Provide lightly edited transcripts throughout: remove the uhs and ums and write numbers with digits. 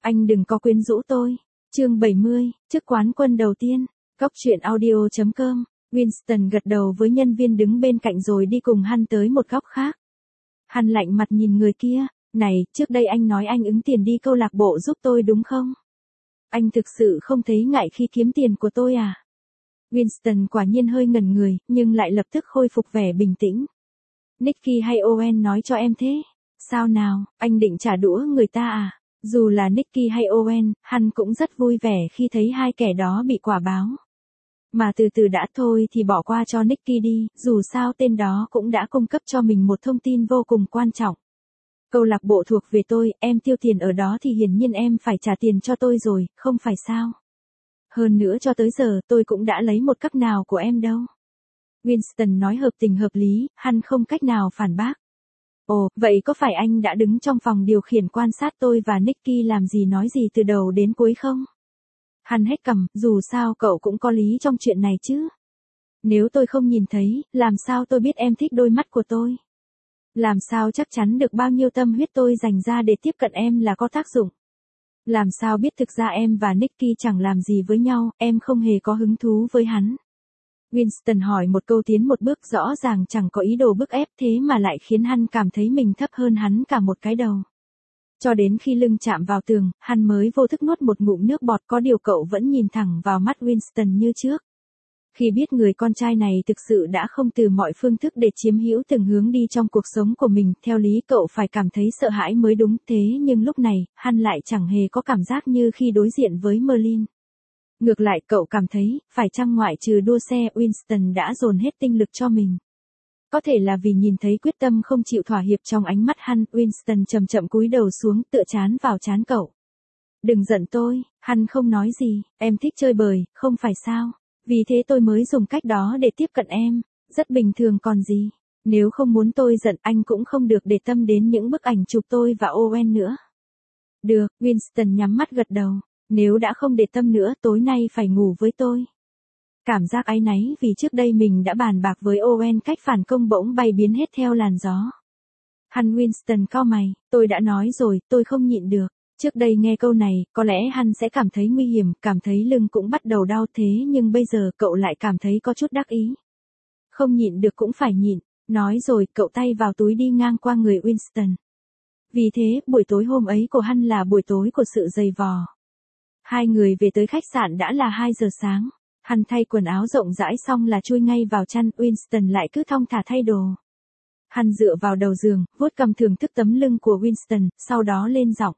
Anh đừng có quyến rũ tôi. Chương 70, chức quán quân đầu tiên. Cóc truyện audio.com. Winston gật đầu với nhân viên đứng bên cạnh rồi đi cùng hắn tới một góc khác. Hắn lạnh mặt nhìn người kia. Này, trước đây anh nói anh ứng tiền đi câu lạc bộ giúp tôi đúng không? Anh thực sự không thấy ngại khi kiếm tiền của tôi à? Winston quả nhiên hơi ngẩn người, nhưng lại lập tức khôi phục vẻ bình tĩnh. Nicky hay Owen nói cho em thế? Sao nào, anh định trả đũa người ta à? Dù là Nicky hay Owen, hắn cũng rất vui vẻ khi thấy hai kẻ đó bị quả báo. Mà từ từ đã thôi thì bỏ qua cho Nicky đi, dù sao tên đó cũng đã cung cấp cho mình một thông tin vô cùng quan trọng. Câu lạc bộ thuộc về tôi, em tiêu tiền ở đó thì hiển nhiên em phải trả tiền cho tôi rồi, không phải sao? Hơn nữa cho tới giờ tôi cũng đã lấy một cắc nào của em đâu. Winston nói hợp tình hợp lý, hắn không cách nào phản bác. Ồ, vậy có phải anh đã đứng trong phòng điều khiển quan sát tôi và Nicky làm gì nói gì từ đầu đến cuối không? Hắn hét cằm, dù sao cậu cũng có lý trong chuyện này chứ. Nếu tôi không nhìn thấy, làm sao tôi biết em thích đôi mắt của tôi? Làm sao chắc chắn được bao nhiêu tâm huyết tôi dành ra để tiếp cận em là có tác dụng? Làm sao biết thực ra em và Nicky chẳng làm gì với nhau, em không hề có hứng thú với hắn? Winston hỏi một câu tiến một bước rõ ràng chẳng có ý đồ bức ép thế mà lại khiến hắn cảm thấy mình thấp hơn hắn cả một cái đầu. Cho đến khi lưng chạm vào tường, hắn mới vô thức nuốt một ngụm nước bọt, có điều cậu vẫn nhìn thẳng vào mắt Winston như trước. Khi biết người con trai này thực sự đã không từ mọi phương thức để chiếm hữu từng hướng đi trong cuộc sống của mình, theo lý cậu phải cảm thấy sợ hãi mới đúng, thế nhưng lúc này, hắn lại chẳng hề có cảm giác như khi đối diện với Merlin. Ngược lại cậu cảm thấy, phải chăng ngoại trừ đua xe Winston đã dồn hết tinh lực cho mình. Có thể là vì nhìn thấy quyết tâm không chịu thỏa hiệp trong ánh mắt hắn, Winston chậm chậm cúi đầu xuống tựa trán vào trán cậu. Đừng giận tôi, hắn không nói gì, em thích chơi bời, không phải sao? Vì thế tôi mới dùng cách đó để tiếp cận em, rất bình thường còn gì. Nếu không muốn tôi giận anh cũng không được để tâm đến những bức ảnh chụp tôi và Owen nữa. Được, Winston nhắm mắt gật đầu. Nếu đã không để tâm nữa tối nay phải ngủ với tôi. Cảm giác áy náy vì trước đây mình đã bàn bạc với Owen cách phản công bỗng bay biến hết theo làn gió. Hắn Winston cau mày, tôi đã nói rồi, tôi không nhịn được. Trước đây nghe câu này, có lẽ hắn sẽ cảm thấy nguy hiểm, cảm thấy lưng cũng bắt đầu đau thế nhưng bây giờ cậu lại cảm thấy có chút đắc ý. Không nhịn được cũng phải nhịn, nói rồi cậu tay vào túi đi ngang qua người Winston. Vì thế, buổi tối hôm ấy của hắn là buổi tối của sự dày vò. Hai người về tới khách sạn đã là 2 giờ sáng. Hắn thay quần áo rộng rãi xong là chui ngay vào chăn, Winston lại cứ thong thả thay đồ. Hắn dựa vào đầu giường, vuốt cầm thưởng thức tấm lưng của Winston, sau đó lên giọng.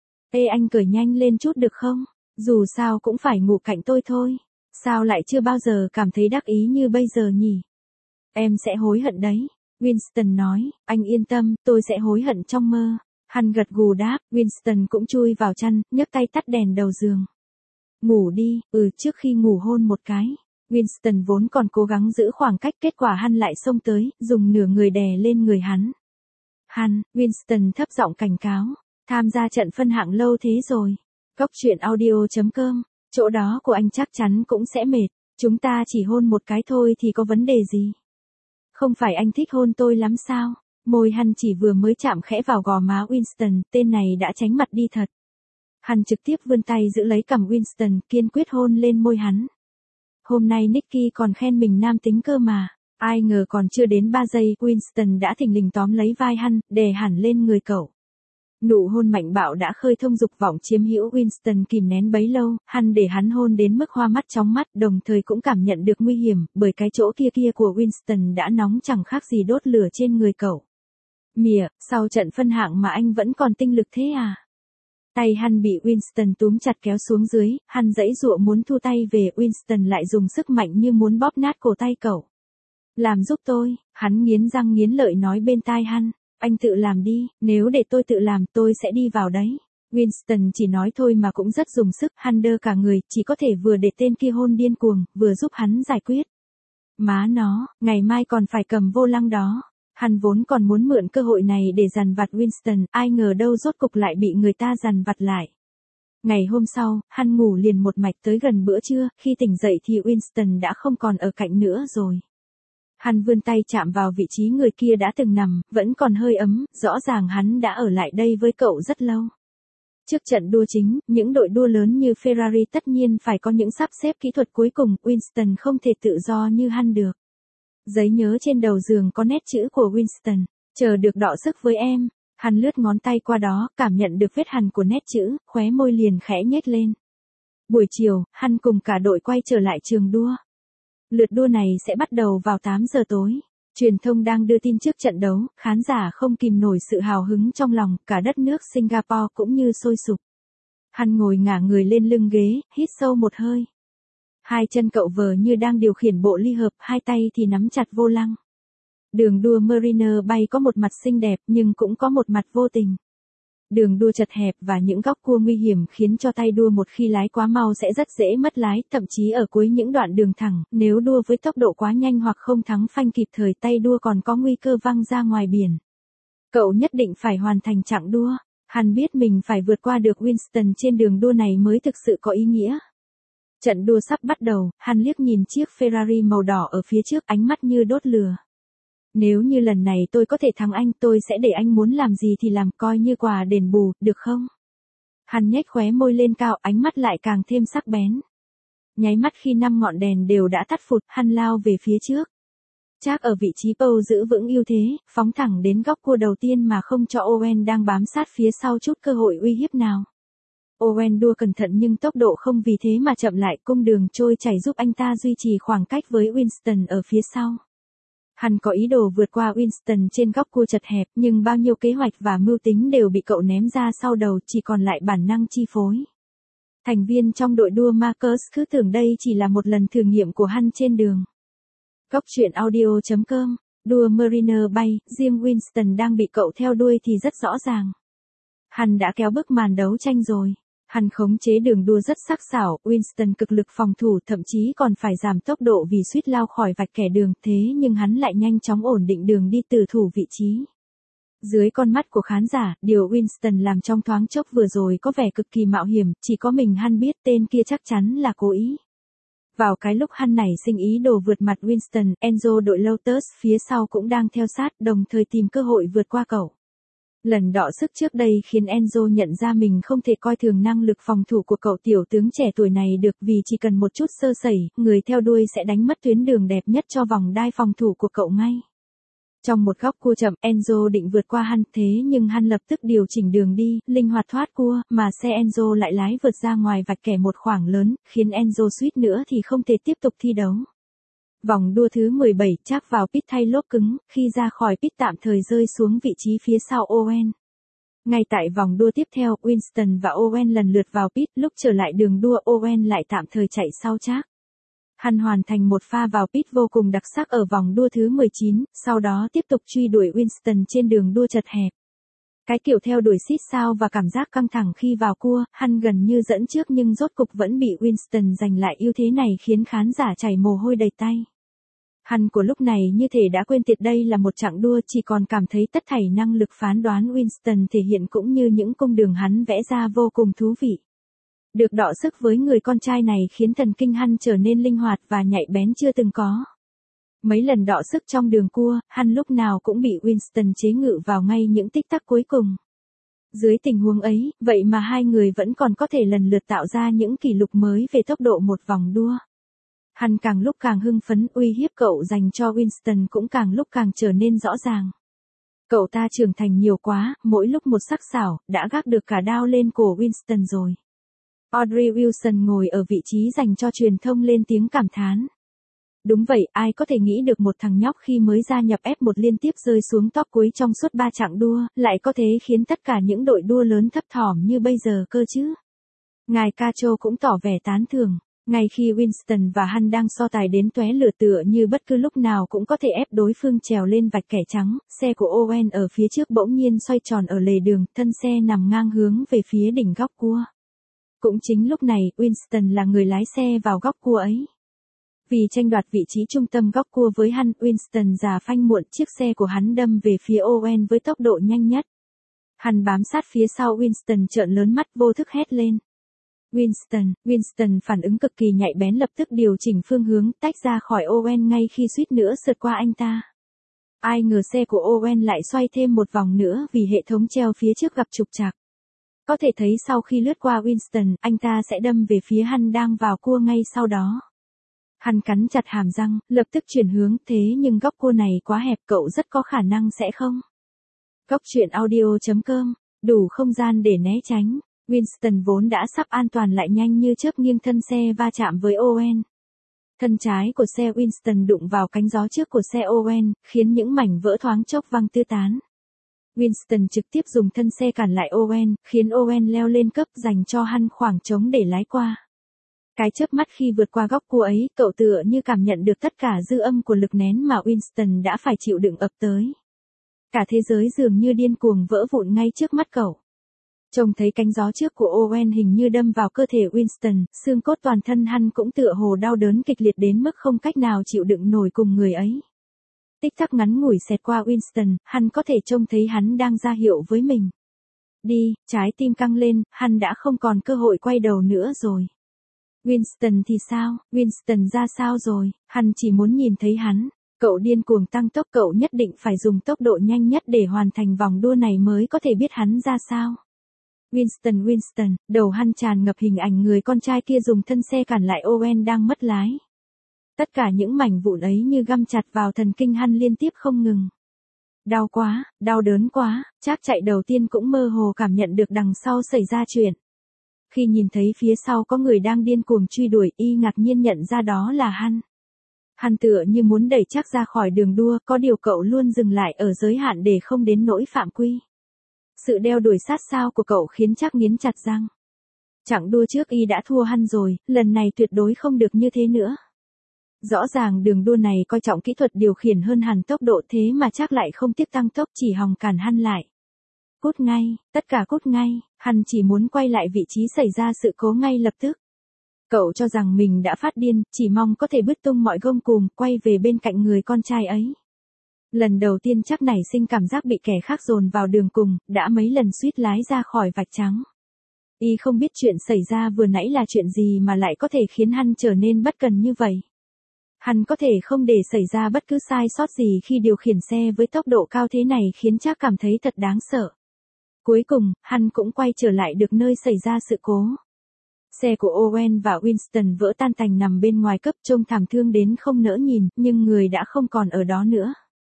Ê anh cởi nhanh lên chút được không? Dù sao cũng phải ngủ cạnh tôi thôi. Sao lại chưa bao giờ cảm thấy đắc ý như bây giờ nhỉ? Em sẽ hối hận đấy. Winston nói, anh yên tâm, tôi sẽ hối hận trong mơ. Hắn gật gù đáp, Winston cũng chui vào chăn, nhấc tay tắt đèn đầu giường. Ngủ đi, trước khi ngủ hôn một cái. Winston vốn còn cố gắng giữ khoảng cách, kết quả hắn lại xông tới, dùng nửa người đè lên người hắn. Winston thấp giọng cảnh cáo, tham gia trận phân hạng lâu thế rồi. Cóc truyện audio.com, chỗ đó của anh chắc chắn cũng sẽ mệt, chúng ta chỉ hôn một cái thôi thì có vấn đề gì? Không phải anh thích hôn tôi lắm sao? Môi hắn chỉ vừa mới chạm khẽ vào gò má Winston, tên này đã tránh mặt đi thật. Hắn trực tiếp vươn tay giữ lấy cằm Winston, kiên quyết hôn lên môi hắn. Hôm nay Nicky còn khen mình nam tính cơ mà. Ai ngờ còn chưa đến 3 giây, Winston đã thình lình tóm lấy vai hắn, đè hẳn lên người cậu. Nụ hôn mạnh bạo đã khơi thông dục vọng chiếm hữu Winston kìm nén bấy lâu, hắn để hắn hôn đến mức hoa mắt chóng mắt, đồng thời cũng cảm nhận được nguy hiểm, bởi cái chỗ kia của Winston đã nóng chẳng khác gì đốt lửa trên người cậu. Mỉa, sau trận phân hạng mà anh vẫn còn tinh lực thế à? Tay hắn bị Winston túm chặt kéo xuống dưới, hắn giãy giụa muốn thu tay về, Winston lại dùng sức mạnh như muốn bóp nát cổ tay cậu. Làm giúp tôi, hắn nghiến răng nghiến lợi nói bên tai hắn, anh tự làm đi, nếu để tôi tự làm tôi sẽ đi vào đấy. Winston chỉ nói thôi mà cũng rất dùng sức, hắn đơ cả người, chỉ có thể vừa để tên kia hôn điên cuồng, vừa giúp hắn giải quyết. Má nó, ngày mai còn phải cầm vô lăng đó. Hắn vốn còn muốn mượn cơ hội này để dằn vặt Winston, ai ngờ đâu rốt cục lại bị người ta dằn vặt lại. Ngày hôm sau, hắn ngủ liền một mạch tới gần bữa trưa, khi tỉnh dậy thì Winston đã không còn ở cạnh nữa rồi. Hắn vươn tay chạm vào vị trí người kia đã từng nằm, vẫn còn hơi ấm, rõ ràng hắn đã ở lại đây với cậu rất lâu. Trước trận đua chính, những đội đua lớn như Ferrari tất nhiên phải có những sắp xếp kỹ thuật cuối cùng, Winston không thể tự do như Han được. Giấy nhớ trên đầu giường có nét chữ của Winston, chờ được đọ sức với em. Han lướt ngón tay qua đó, cảm nhận được vết hằn của nét chữ, khóe môi liền khẽ nhếch lên. Buổi chiều, Han cùng cả đội quay trở lại trường đua. Lượt đua này sẽ bắt đầu vào 8 giờ tối. Truyền thông đang đưa tin trước trận đấu, khán giả không kìm nổi sự hào hứng trong lòng, cả đất nước Singapore cũng như sôi sục. Han ngồi ngả người lên lưng ghế, hít sâu một hơi. Hai chân cậu vờ như đang điều khiển bộ ly hợp, hai tay thì nắm chặt vô lăng. Đường đua Mariner Bay có một mặt xinh đẹp nhưng cũng có một mặt vô tình. Đường đua chật hẹp và những góc cua nguy hiểm khiến cho tay đua một khi lái quá mau sẽ rất dễ mất lái, thậm chí ở cuối những đoạn đường thẳng, nếu đua với tốc độ quá nhanh hoặc không thắng phanh kịp thời tay đua còn có nguy cơ văng ra ngoài biển. Cậu nhất định phải hoàn thành chặng đua. Han biết mình phải vượt qua được Winston trên đường đua này mới thực sự có ý nghĩa. Trận đua sắp bắt đầu, Han liếc nhìn chiếc Ferrari màu đỏ ở phía trước, ánh mắt như đốt lửa. Nếu như lần này tôi có thể thắng anh, tôi sẽ để anh muốn làm gì thì làm, coi như quà đền bù, được không? Han nhếch khóe môi lên cao, ánh mắt lại càng thêm sắc bén. Nháy mắt khi 5 ngọn đèn đều đã tắt phụt, Han lao về phía trước. Chắc ở vị trí pole giữ vững ưu thế, phóng thẳng đến góc cua đầu tiên mà không cho Owen đang bám sát phía sau chút cơ hội uy hiếp nào. Owen đua cẩn thận nhưng tốc độ không vì thế mà chậm lại, cung đường trôi chảy giúp anh ta duy trì khoảng cách với Winston ở phía sau. Han có ý đồ vượt qua Winston trên góc cua chật hẹp, nhưng bao nhiêu kế hoạch và mưu tính đều bị cậu ném ra sau đầu, chỉ còn lại bản năng chi phối. Thành viên trong đội đua Marcus cứ tưởng đây chỉ là một lần thử nghiệm của Han trên đường. Góc truyện audio.com, đua Mariner Bay, riêng Winston đang bị cậu theo đuôi thì rất rõ ràng. Han đã kéo bức màn đấu tranh rồi. Han khống chế đường đua rất sắc sảo, Winston cực lực phòng thủ, thậm chí còn phải giảm tốc độ vì suýt lao khỏi vạch kẻ đường, thế nhưng hắn lại nhanh chóng ổn định đường đi từ thủ vị trí. Dưới con mắt của khán giả, điều Winston làm trong thoáng chốc vừa rồi có vẻ cực kỳ mạo hiểm, chỉ có mình Han biết tên kia chắc chắn là cố ý. Vào cái lúc Han nảy sinh ý đồ vượt mặt Winston, Enzo đội Lotus phía sau cũng đang theo sát, đồng thời tìm cơ hội vượt qua cậu. Lần đọ sức trước đây khiến Enzo nhận ra mình không thể coi thường năng lực phòng thủ của cậu tiểu tướng trẻ tuổi này được, vì chỉ cần một chút sơ sẩy, người theo đuôi sẽ đánh mất tuyến đường đẹp nhất cho vòng đai phòng thủ của cậu ngay. Trong một góc cua chậm, Enzo định vượt qua Han, thế nhưng Han lập tức điều chỉnh đường đi, linh hoạt thoát cua, mà xe Enzo lại lái vượt ra ngoài vạch kẻ một khoảng lớn, khiến Enzo suýt nữa thì không thể tiếp tục thi đấu. Vòng đua thứ 17, chắc vào pit thay lốp cứng, khi ra khỏi pit tạm thời rơi xuống vị trí phía sau Owen. Ngay tại vòng đua tiếp theo, Winston và Owen lần lượt vào pit, lúc trở lại đường đua Owen lại tạm thời chạy sau chắc. Han hoàn thành một pha vào pit vô cùng đặc sắc ở vòng đua thứ 19, sau đó tiếp tục truy đuổi Winston trên đường đua chật hẹp. Cái kiểu theo đuổi xít sao và cảm giác căng thẳng khi vào cua, Han gần như dẫn trước nhưng rốt cục vẫn bị Winston giành lại ưu thế này khiến khán giả chảy mồ hôi đầy tay. Han của lúc này như thể đã quên tiệt đây là một chặng đua, chỉ còn cảm thấy tất thảy năng lực phán đoán Winston thể hiện cũng như những cung đường hắn vẽ ra vô cùng thú vị. Được đọ sức với người con trai này khiến thần kinh Han trở nên linh hoạt và nhạy bén chưa từng có. Mấy lần đọ sức trong đường cua, Han lúc nào cũng bị Winston chế ngự vào ngay những tích tắc cuối cùng. Dưới tình huống ấy, vậy mà hai người vẫn còn có thể lần lượt tạo ra những kỷ lục mới về tốc độ một vòng đua. Han càng lúc càng hưng phấn, uy hiếp cậu dành cho Winston cũng càng lúc càng trở nên rõ ràng. Cậu ta trưởng thành nhiều quá, mỗi lúc một sắc sảo, đã gác được cả đao lên cổ Winston rồi. Audrey Wilson ngồi ở vị trí dành cho truyền thông lên tiếng cảm thán. Đúng vậy, ai có thể nghĩ được một thằng nhóc khi mới gia nhập F1 liên tiếp rơi xuống top cuối trong suốt 3 chặng đua, lại có thể khiến tất cả những đội đua lớn thấp thỏm như bây giờ cơ chứ. Ngài Cacho cũng tỏ vẻ tán thưởng. Ngay khi Winston và Han đang so tài đến tóe lửa tựa như bất cứ lúc nào cũng có thể ép đối phương trèo lên vạch kẻ trắng, xe của Owen ở phía trước bỗng nhiên xoay tròn ở lề đường, thân xe nằm ngang hướng về phía đỉnh góc cua. Cũng chính lúc này, Winston là người lái xe vào góc cua ấy. Vì tranh đoạt vị trí trung tâm góc cua với Han, Winston già phanh muộn, chiếc xe của hắn đâm về phía Owen với tốc độ nhanh nhất. Han bám sát phía sau Winston trợn lớn mắt vô thức hét lên. Winston phản ứng cực kỳ nhạy bén, lập tức điều chỉnh phương hướng, tách ra khỏi Owen ngay khi suýt nữa sượt qua anh ta. Ai ngờ xe của Owen lại xoay thêm một vòng nữa vì hệ thống treo phía trước gặp trục trặc. Có thể thấy sau khi lướt qua Winston, anh ta sẽ đâm về phía hắn đang vào cua ngay sau đó. Hắn cắn chặt hàm răng, lập tức chuyển hướng, thế nhưng góc cua này quá hẹp, cậu rất có khả năng sẽ không. Góc truyện audio.com, đủ không gian để né tránh. Winston vốn đã sắp an toàn lại nhanh như chớp nghiêng thân xe va chạm với Owen. Thân trái của xe Winston đụng vào cánh gió trước của xe Owen, khiến những mảnh vỡ thoáng chốc văng tứ tán. Winston trực tiếp dùng thân xe cản lại Owen, khiến Owen leo lên cấp dành cho hắn khoảng trống để lái qua. Cái chớp mắt khi vượt qua góc cua ấy, cậu tựa như cảm nhận được tất cả dư âm của lực nén mà Winston đã phải chịu đựng ập tới. Cả thế giới dường như điên cuồng vỡ vụn ngay trước mắt cậu. Trông thấy cánh gió trước của Owen hình như đâm vào cơ thể Winston, xương cốt toàn thân hắn cũng tựa hồ đau đớn kịch liệt đến mức không cách nào chịu đựng nổi cùng người ấy. Tích tắc ngắn ngủi xẹt qua Winston, hắn có thể trông thấy hắn đang ra hiệu với mình. Đi, trái tim căng lên, hắn đã không còn cơ hội quay đầu nữa rồi. Winston thì sao, Winston ra sao rồi, hắn chỉ muốn nhìn thấy hắn. Cậu điên cuồng tăng tốc, cậu nhất định phải dùng tốc độ nhanh nhất để hoàn thành vòng đua này mới có thể biết hắn ra sao. Winston, đầu hắn tràn ngập hình ảnh người con trai kia dùng thân xe cản lại Owen đang mất lái. Tất cả những mảnh vụn ấy như găm chặt vào thần kinh hắn liên tiếp không ngừng. Đau quá, đau đớn quá, Trác chạy đầu tiên cũng mơ hồ cảm nhận được đằng sau xảy ra chuyện. Khi nhìn thấy phía sau có người đang điên cuồng truy đuổi, y ngạc nhiên nhận ra đó là hắn. Hắn tựa như muốn đẩy Trác ra khỏi đường đua, có điều cậu luôn dừng lại ở giới hạn để không đến nỗi phạm quy. Sự đeo đuổi sát sao của cậu khiến Trác nghiến chặt răng. Chặng đua trước y đã thua hắn rồi, lần này tuyệt đối không được như thế nữa. Rõ ràng đường đua này coi trọng kỹ thuật điều khiển hơn hẳn tốc độ, thế mà Trác lại không tiếc tăng tốc, chỉ hòng cản hắn lại. Cút ngay, tất cả cút ngay, hắn chỉ muốn quay lại vị trí xảy ra sự cố ngay lập tức. Cậu cho rằng mình đã phát điên, chỉ mong có thể bứt tung mọi gông cùm, quay về bên cạnh người con trai ấy. Lần đầu tiên Trác nảy sinh cảm giác bị kẻ khác dồn vào đường cùng, đã mấy lần suýt lái ra khỏi vạch trắng. Y không biết chuyện xảy ra vừa nãy là chuyện gì mà lại có thể khiến hắn trở nên bất cần như vậy. Hắn có thể không để xảy ra bất cứ sai sót gì khi điều khiển xe với tốc độ cao thế này khiến Trác cảm thấy thật đáng sợ. Cuối cùng, hắn cũng quay trở lại được nơi xảy ra sự cố. Xe của Owen và Winston vỡ tan tành nằm bên ngoài cấp, trông thảm thương đến không nỡ nhìn, nhưng người đã không còn ở đó nữa.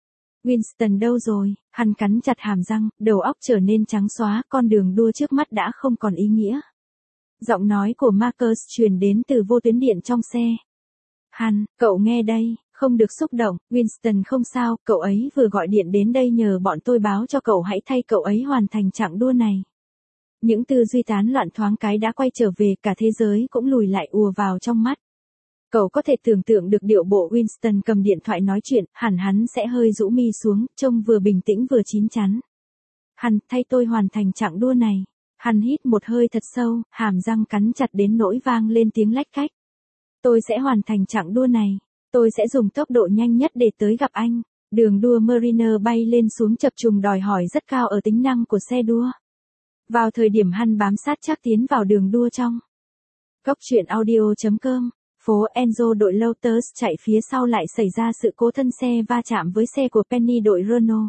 Winston đâu rồi? Hắn cắn chặt hàm răng, đầu óc trở nên trắng xóa, con đường đua trước mắt đã không còn ý nghĩa. Giọng nói của Marcus truyền đến từ vô tuyến điện trong xe. Hắn, cậu nghe đây, không được xúc động, Winston không sao, cậu ấy vừa gọi điện đến đây nhờ bọn tôi báo cho cậu hãy thay cậu ấy hoàn thành chặng đua này. Những tư duy tán loạn thoáng cái đã quay trở về, cả thế giới cũng lùi lại ùa vào trong mắt. Cậu có thể tưởng tượng được điệu bộ Winston cầm điện thoại nói chuyện, hẳn hắn sẽ hơi rũ mi xuống, trông vừa bình tĩnh vừa chín chắn. Hắn, thay tôi hoàn thành chặng đua này. Hắn hít một hơi thật sâu, hàm răng cắn chặt đến nỗi vang lên tiếng lách cách. Tôi sẽ hoàn thành chặng đua này. Tôi sẽ dùng tốc độ nhanh nhất để tới gặp anh. Đường đua Mariner bay lên xuống chập trùng đòi hỏi rất cao ở tính năng của xe đua. Vào thời điểm hắn bám sát Trác tiến vào đường đua trong. Góc truyện audio.com, phố Enzo đội Lotus chạy phía sau lại xảy ra sự cố thân xe va chạm với xe của Penny đội Renault.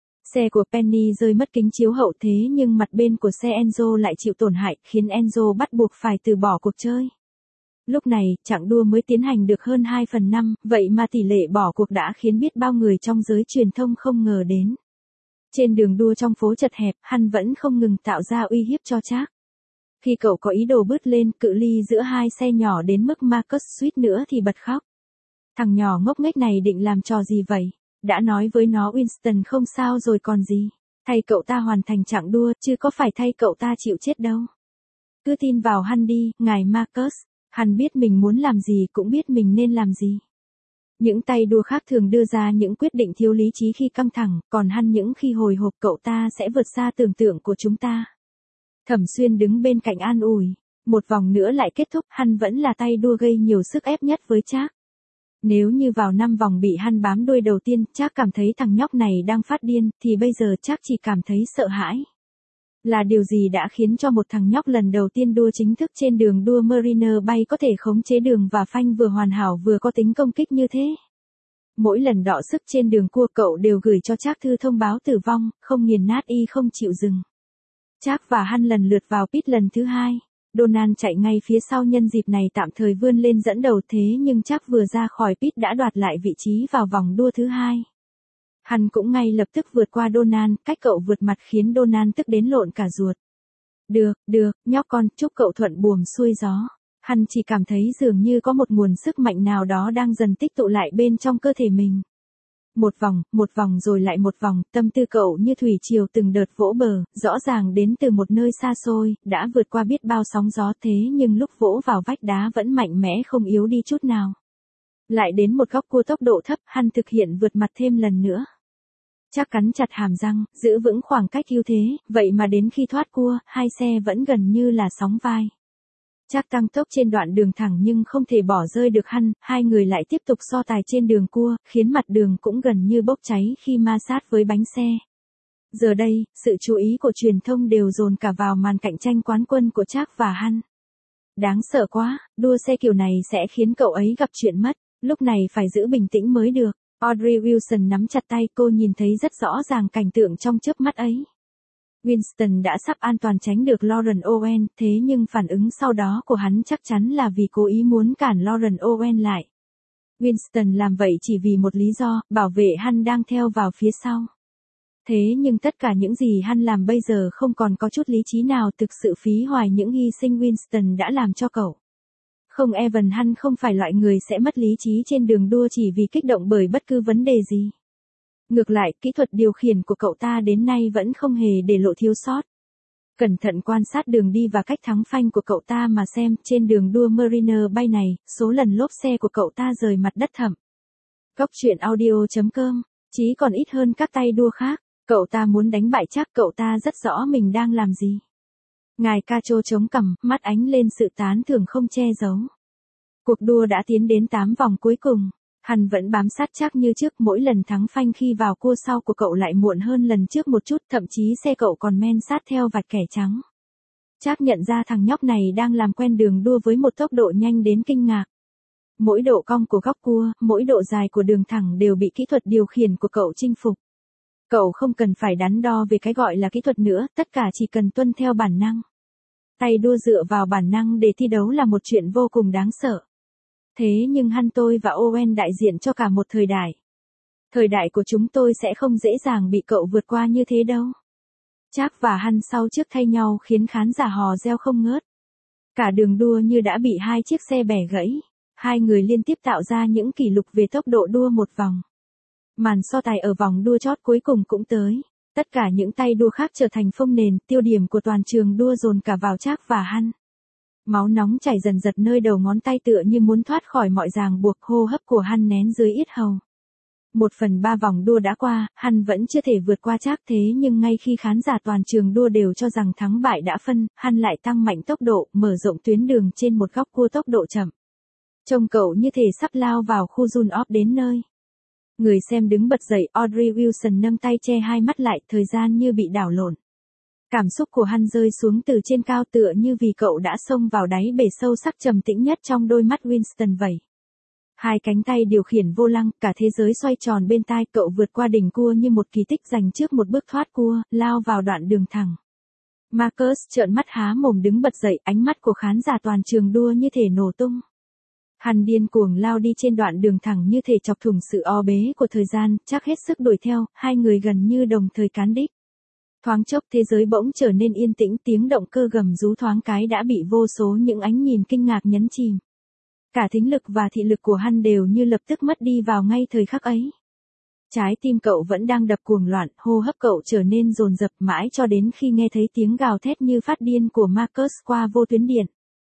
Xe của Penny rơi mất kính chiếu hậu, thế nhưng mặt bên của xe Enzo lại chịu tổn hại, khiến Enzo bắt buộc phải từ bỏ cuộc chơi. Lúc này, chặng đua mới tiến hành được hơn 2/5, vậy mà tỷ lệ bỏ cuộc đã khiến biết bao người trong giới truyền thông không ngờ đến. Trên đường đua trong phố chật hẹp, hắn vẫn không ngừng tạo ra uy hiếp cho Trác. Khi cậu có ý đồ bứt lên, cự ly giữa hai xe nhỏ đến mức Marcus suýt nữa thì bật khóc. Thằng nhỏ ngốc nghếch này định làm trò gì vậy? Đã nói với nó Winston không sao rồi còn gì. Thay cậu ta hoàn thành chặng đua, chứ có phải thay cậu ta chịu chết đâu. Cứ tin vào hắn đi, ngài Marcus. Hắn biết mình muốn làm gì, cũng biết mình nên làm gì. Những tay đua khác thường đưa ra những quyết định thiếu lý trí khi căng thẳng, còn hắn những khi hồi hộp, cậu ta sẽ vượt xa tưởng tượng của chúng ta. Thẩm Xuyên đứng bên cạnh an ủi. Một vòng nữa lại kết thúc, hắn vẫn là tay đua gây nhiều sức ép nhất với Trác. Nếu như vào 5 vòng bị hắn bám đuôi đầu tiên, Trác cảm thấy thằng nhóc này đang phát điên, thì bây giờ Trác chỉ cảm thấy sợ hãi. Là điều gì đã khiến cho một thằng nhóc lần đầu tiên đua chính thức trên đường đua Mariner bay có thể khống chế đường và phanh vừa hoàn hảo vừa có tính công kích như thế? Mỗi lần đọ sức trên đường cua, cậu đều gửi cho Trác thư thông báo tử vong, không nghiền nát y không chịu dừng. Jack và Han lần lượt vào pit lần thứ hai. Donald chạy ngay phía sau nhân dịp này tạm thời vươn lên dẫn đầu thế nhưng Jack vừa ra khỏi pit đã đoạt lại vị trí vào vòng đua thứ hai. Han cũng ngay lập tức vượt qua Donald, cách cậu vượt mặt khiến Donald tức đến lộn cả ruột. Được, nhóc con, chúc cậu thuận buồm xuôi gió. Han chỉ cảm thấy dường như có một nguồn sức mạnh nào đó đang dần tích tụ lại bên trong cơ thể mình. Một vòng rồi lại một vòng, tâm tư cậu như thủy triều từng đợt vỗ bờ, rõ ràng đến từ một nơi xa xôi, đã vượt qua biết bao sóng gió thế nhưng lúc vỗ vào vách đá vẫn mạnh mẽ không yếu đi chút nào. Lại đến một góc cua tốc độ thấp, Han thực hiện vượt mặt thêm lần nữa. Chắc cắn chặt hàm răng, giữ vững khoảng cách ưu thế, vậy mà đến khi thoát cua, hai xe vẫn gần như là sóng vai. Chắc tăng tốc trên đoạn đường thẳng nhưng không thể bỏ rơi được Han, hai người lại tiếp tục so tài trên đường cua, khiến mặt đường cũng gần như bốc cháy khi ma sát với bánh xe. Giờ đây, sự chú ý của truyền thông đều dồn cả vào màn cạnh tranh quán quân của Jack và Han. Đáng sợ quá, đua xe kiểu này sẽ khiến cậu ấy gặp chuyện mất, lúc này phải giữ bình tĩnh mới được. Audrey Wilson nắm chặt tay, cô nhìn thấy rất rõ ràng cảnh tượng trong chớp mắt ấy. Winston đã sắp an toàn tránh được Lauren Owen, thế nhưng phản ứng sau đó của hắn chắc chắn là vì cố ý muốn cản Lauren Owen lại. Winston làm vậy chỉ vì một lý do, bảo vệ Han đang theo vào phía sau. Thế nhưng tất cả những gì Han làm bây giờ không còn có chút lý trí nào, thực sự phí hoài những hy sinh Winston đã làm cho cậu. Không, Evan, Han không phải loại người sẽ mất lý trí trên đường đua chỉ vì kích động bởi bất cứ vấn đề gì. Ngược lại, kỹ thuật điều khiển của cậu ta đến nay vẫn không hề để lộ thiếu sót. Cẩn thận quan sát đường đi và cách thắng phanh của cậu ta mà xem, trên đường đua Mariner Bay này, số lần lốp xe của cậu ta rời mặt đất thẳm. Góc truyện audio.com, chí còn ít hơn các tay đua khác, cậu ta muốn đánh bại Jack, cậu ta rất rõ mình đang làm gì. Ngài Cacho chống cằm, mắt ánh lên sự tán thưởng không che giấu. Cuộc đua đã tiến đến 8 vòng cuối cùng. Han vẫn bám sát Jack như trước, mỗi lần thắng phanh khi vào cua sau của cậu lại muộn hơn lần trước một chút, thậm chí xe cậu còn men sát theo vạch kẻ trắng. Jack nhận ra thằng nhóc này đang làm quen đường đua với một tốc độ nhanh đến kinh ngạc. Mỗi độ cong của góc cua, mỗi độ dài của đường thẳng đều bị kỹ thuật điều khiển của cậu chinh phục. Cậu không cần phải đắn đo về cái gọi là kỹ thuật nữa, tất cả chỉ cần tuân theo bản năng. Tay đua dựa vào bản năng để thi đấu là một chuyện vô cùng đáng sợ. Thế nhưng Han, tôi và Owen đại diện cho cả một thời đại. Thời đại của chúng tôi sẽ không dễ dàng bị cậu vượt qua như thế đâu. Jack và Han sau trước thay nhau khiến khán giả hò reo không ngớt. Cả đường đua như đã bị hai chiếc xe bẻ gãy. Hai người liên tiếp tạo ra những kỷ lục về tốc độ đua một vòng. Màn so tài ở vòng đua chót cuối cùng cũng tới. Tất cả những tay đua khác trở thành phông nền, tiêu điểm của toàn trường đua dồn cả vào Jack và Han. Máu nóng chảy dần dật nơi đầu ngón tay tựa như muốn thoát khỏi mọi ràng buộc, hô hấp của Han nén dưới yết hầu. 1/3 vòng đua đã qua, Han vẫn chưa thể vượt qua Jack, thế nhưng ngay khi khán giả toàn trường đua đều cho rằng thắng bại đã phân, Han lại tăng mạnh tốc độ, mở rộng tuyến đường trên một góc cua tốc độ chậm. Trông cậu như thể sắp lao vào khu run-off đến nơi. Người xem đứng bật dậy, Audrey Wilson nâng tay che hai mắt lại, thời gian như bị đảo lộn. Cảm xúc của Han rơi xuống từ trên cao tựa như vì cậu đã xông vào đáy bể sâu sắc trầm tĩnh nhất trong đôi mắt Winston vậy. Hai cánh tay điều khiển vô lăng, cả thế giới xoay tròn bên tai, cậu vượt qua đỉnh cua như một kỳ tích giành trước một bước thoát cua, lao vào đoạn đường thẳng. Marcus trợn mắt há mồm đứng bật dậy, ánh mắt của khán giả toàn trường đua như thể nổ tung. Han điên cuồng lao đi trên đoạn đường thẳng như thể chọc thủng sự o bế của thời gian, chắc hết sức đuổi theo, hai người gần như đồng thời cán đích. Thoáng chốc thế giới bỗng trở nên yên tĩnh, tiếng động cơ gầm rú thoáng cái đã bị vô số những ánh nhìn kinh ngạc nhấn chìm. Cả thính lực và thị lực của Han đều như lập tức mất đi vào ngay thời khắc ấy. Trái tim cậu vẫn đang đập cuồng loạn, hô hấp cậu trở nên dồn dập mãi cho đến khi nghe thấy tiếng gào thét như phát điên của Marcus qua vô tuyến điện.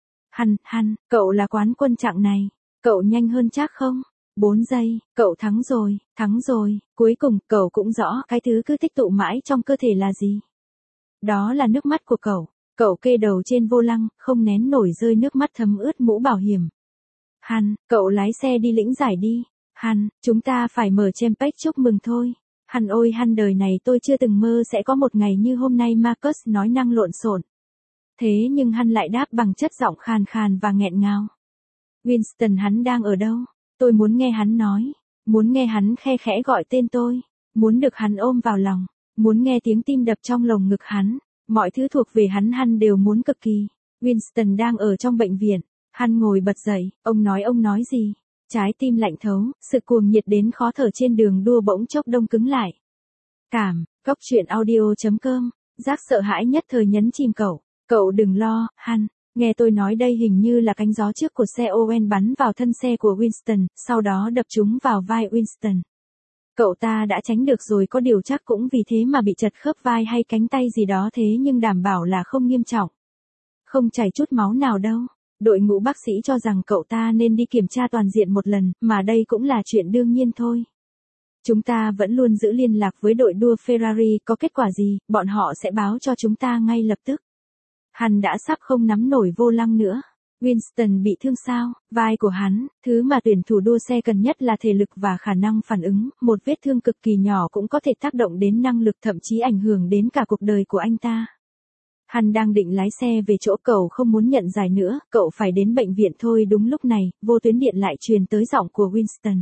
Han, cậu là quán quân chặng này, cậu nhanh hơn Jack không? 4 giây, cậu thắng rồi, cuối cùng, cậu cũng rõ cái thứ cứ tích tụ mãi trong cơ thể là gì. Đó là nước mắt của cậu kê đầu trên vô lăng, không nén nổi rơi nước mắt thấm ướt mũ bảo hiểm. Han, cậu lái xe đi lĩnh giải đi. Han, chúng ta phải mở champagne chúc mừng thôi. Han ôi Han, đời này tôi chưa từng mơ sẽ có một ngày như hôm nay, Marcus nói năng lộn xộn. Thế nhưng Han lại đáp bằng chất giọng khàn khàn và nghẹn ngào. Winston, hắn đang ở đâu? Tôi muốn nghe hắn nói, muốn nghe hắn khe khẽ gọi tên tôi, muốn được hắn ôm vào lòng, muốn nghe tiếng tim đập trong lồng ngực hắn. Mọi thứ thuộc về hắn đều muốn cực kỳ. Winston đang ở trong bệnh viện. Hắn ngồi bật dậy, ông nói gì? Trái tim lạnh thấu, sự cuồng nhiệt đến khó thở trên đường đua bỗng chốc đông cứng lại. Góc truyện audio.com, Giác sợ hãi nhất thời nhấn chìm cậu. Cậu đừng lo, Han. Nghe tôi nói đây hình như là cánh gió trước của xe Owen bắn vào thân xe của Winston, sau đó đập trúng vào vai Winston. Cậu ta đã tránh được rồi, có điều chắc cũng vì thế mà bị chật khớp vai hay cánh tay gì đó, thế nhưng đảm bảo là không nghiêm trọng. Không chảy chút máu nào đâu. Đội ngũ bác sĩ cho rằng cậu ta nên đi kiểm tra toàn diện một lần, mà đây cũng là chuyện đương nhiên thôi. Chúng ta vẫn luôn giữ liên lạc với đội đua Ferrari, có kết quả gì, bọn họ sẽ báo cho chúng ta ngay lập tức. Hắn đã sắp không nắm nổi vô lăng nữa. Winston bị thương sao? Vai của hắn, thứ mà tuyển thủ đua xe cần nhất là thể lực và khả năng phản ứng, một vết thương cực kỳ nhỏ cũng có thể tác động đến năng lực, thậm chí ảnh hưởng đến cả cuộc đời của anh ta. Hắn đang định lái xe về chỗ cậu không muốn nhận giải nữa, cậu phải đến bệnh viện thôi. Đúng lúc này, vô tuyến điện lại truyền tới giọng của Winston.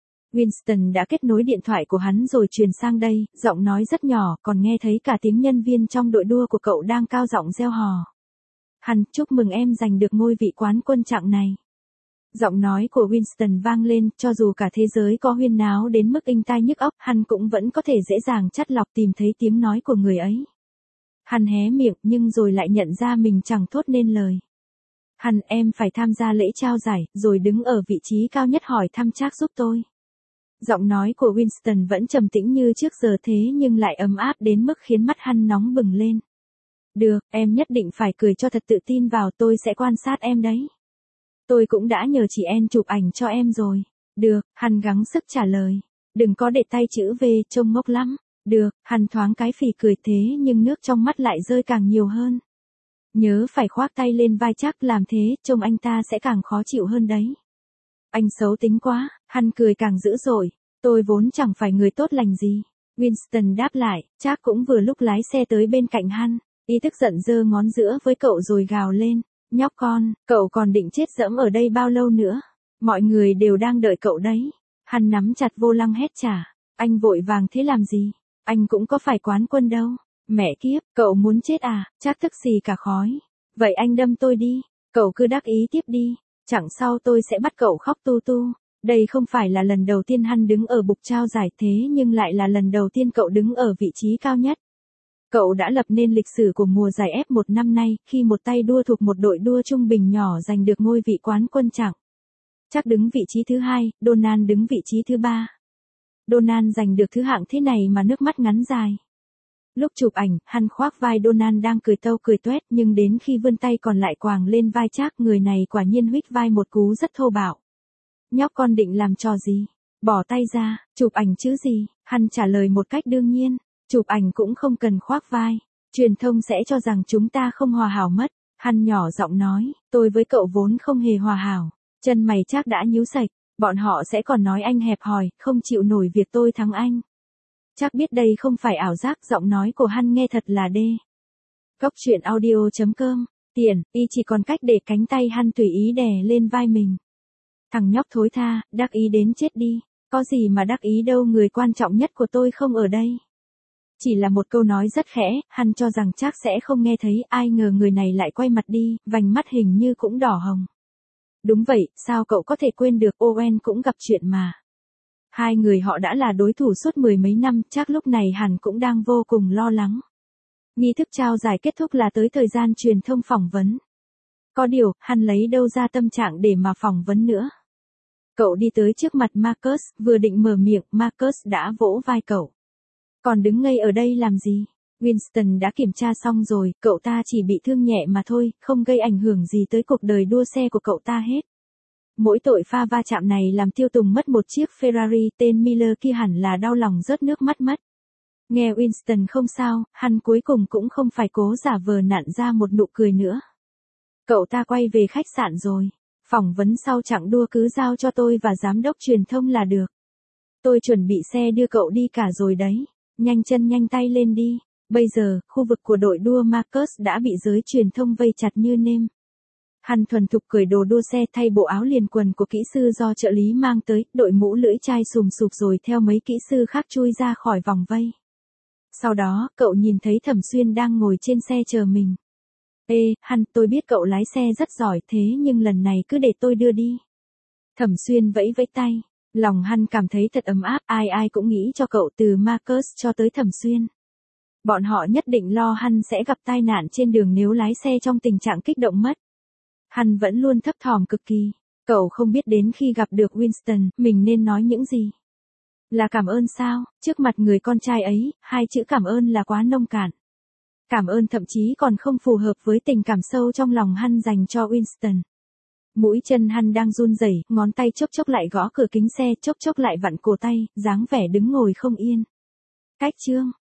Winston đã kết nối điện thoại của hắn rồi truyền sang đây, giọng nói rất nhỏ, còn nghe thấy cả tiếng nhân viên trong đội đua của cậu đang cao giọng reo hò. Han, chúc mừng em giành được ngôi vị quán quân chặng này. Giọng nói của Winston vang lên, cho dù cả thế giới có huyên náo đến mức inh tai nhức óc, Han cũng vẫn có thể dễ dàng chắt lọc tìm thấy tiếng nói của người ấy. Han hé miệng nhưng rồi lại nhận ra mình chẳng thốt nên lời. Han, em phải tham gia lễ trao giải, rồi đứng ở vị trí cao nhất hỏi thăm Trác giúp tôi. Giọng nói của Winston vẫn trầm tĩnh như trước giờ, thế nhưng lại ấm áp đến mức khiến mắt Han nóng bừng lên. Được, em nhất định phải cười cho thật tự tin vào, tôi sẽ quan sát em đấy. Tôi cũng đã nhờ chị En chụp ảnh cho em rồi. Được, Han gắng sức trả lời. Đừng có để tay chữ V, trông ngốc lắm. Được, Han thoáng cái phì cười, thế nhưng nước trong mắt lại rơi càng nhiều hơn. Nhớ phải khoác tay lên vai Trác, làm thế trông anh ta sẽ càng khó chịu hơn đấy. Anh xấu tính quá. Han cười càng dữ dội. Tôi vốn chẳng phải người tốt lành gì. Winston đáp lại. Trác cũng vừa lúc lái xe tới bên cạnh Han. Y tức giận giơ ngón giữa với cậu rồi gào lên. Nhóc con, cậu còn định chết dẫm ở đây bao lâu nữa? Mọi người đều đang đợi cậu đấy. Han nắm chặt vô lăng hét trả. Anh vội vàng thế làm gì? Anh cũng có phải quán quân đâu. Mẹ kiếp, cậu muốn chết à? Trác tức xì cả khói. Vậy anh đâm tôi đi. Cậu cứ đắc ý tiếp đi. Chẳng sau tôi sẽ bắt cậu khóc tu tu. Đây không phải là lần đầu tiên Han đứng ở bục trao giải, thế nhưng lại là lần đầu tiên cậu đứng ở vị trí cao nhất. Cậu đã lập nên lịch sử của mùa giải F1 năm nay, khi một tay đua thuộc một đội đua trung bình nhỏ giành được ngôi vị quán quân chặng. Trác đứng vị trí thứ 2, Donald đứng vị trí thứ 3. Donald giành được thứ hạng thế này mà nước mắt ngắn dài. Lúc chụp ảnh, Han khoác vai Donald đang cười tâu cười toét, nhưng đến khi vươn tay còn lại quàng lên vai Trác, người này quả nhiên huých vai một cú rất thô bạo. Nhóc con định làm trò gì? Bỏ tay ra, chụp ảnh chứ gì? Han trả lời một cách đương nhiên. Chụp ảnh cũng không cần khoác vai. Truyền thông sẽ cho rằng chúng ta không hòa hảo mất. Han nhỏ giọng nói, tôi với cậu vốn không hề hòa hảo. Chân mày Trác đã nhíu sạch. Bọn họ sẽ còn nói anh hẹp hòi, không chịu nổi việc tôi thắng anh. Trác biết đây không phải ảo giác, giọng nói của Han nghe thật là đê. Góc truyện audio.com, tiền, y chỉ còn cách để cánh tay Han tùy ý đè lên vai mình. Thằng nhóc thối tha, đắc ý đến chết đi. Có gì mà đắc ý đâu, người quan trọng nhất của tôi không ở đây. Chỉ là một câu nói rất khẽ, Han cho rằng Trác sẽ không nghe thấy, ai ngờ người này lại quay mặt đi, vành mắt hình như cũng đỏ hồng. Đúng vậy, sao cậu có thể quên được, Owen cũng gặp chuyện mà. Hai người họ đã là đối thủ suốt mười mấy năm, Trác lúc này hẳn cũng đang vô cùng lo lắng. Nghi thức trao giải kết thúc là tới thời gian truyền thông phỏng vấn. Có điều, Han lấy đâu ra tâm trạng để mà phỏng vấn nữa. Cậu đi tới trước mặt Marcus, vừa định mở miệng, Marcus đã vỗ vai cậu. Còn đứng ngây ở đây làm gì? Winston đã kiểm tra xong rồi, cậu ta chỉ bị thương nhẹ mà thôi, không gây ảnh hưởng gì tới cuộc đời đua xe của cậu ta hết. Mỗi tội pha va chạm này làm Tiêu Tùng mất một chiếc Ferrari, tên Miller kia hẳn là đau lòng rớt nước mắt mất. Nghe Winston không sao, Han cuối cùng cũng không phải cố giả vờ nặn ra một nụ cười nữa. Cậu ta quay về khách sạn rồi. Phỏng vấn sau chặng đua cứ giao cho tôi và giám đốc truyền thông là được. Tôi chuẩn bị xe đưa cậu đi cả rồi đấy. Nhanh chân nhanh tay lên đi. Bây giờ, khu vực của đội đua Marcus đã bị giới truyền thông vây chặt như nêm. Han thuần thục cởi đồ đua xe, thay bộ áo liền quần của kỹ sư do trợ lý mang tới, đội mũ lưỡi chai sùm sụp rồi theo mấy kỹ sư khác chui ra khỏi vòng vây. Sau đó, cậu nhìn thấy Thẩm Xuyên đang ngồi trên xe chờ mình. Ê, Han, tôi biết cậu lái xe rất giỏi thế nhưng lần này cứ để tôi đưa đi. Thẩm Xuyên vẫy vẫy tay. Lòng Han cảm thấy thật ấm áp, ai ai cũng nghĩ cho cậu từ Marcus cho tới Thẩm Xuyên. Bọn họ nhất định lo Han sẽ gặp tai nạn trên đường nếu lái xe trong tình trạng kích động mất. Han vẫn luôn thấp thỏm cực kỳ. Cậu không biết đến khi gặp được Winston, mình nên nói những gì. Là cảm ơn sao? Trước mặt người con trai ấy, hai chữ cảm ơn là quá nông cạn. Cảm ơn thậm chí còn không phù hợp với tình cảm sâu trong lòng Han dành cho Winston. Mũi chân Han đang run rẩy, ngón tay chốc chốc lại gõ cửa kính xe, chốc chốc lại vặn cổ tay, dáng vẻ đứng ngồi không yên. Cách chương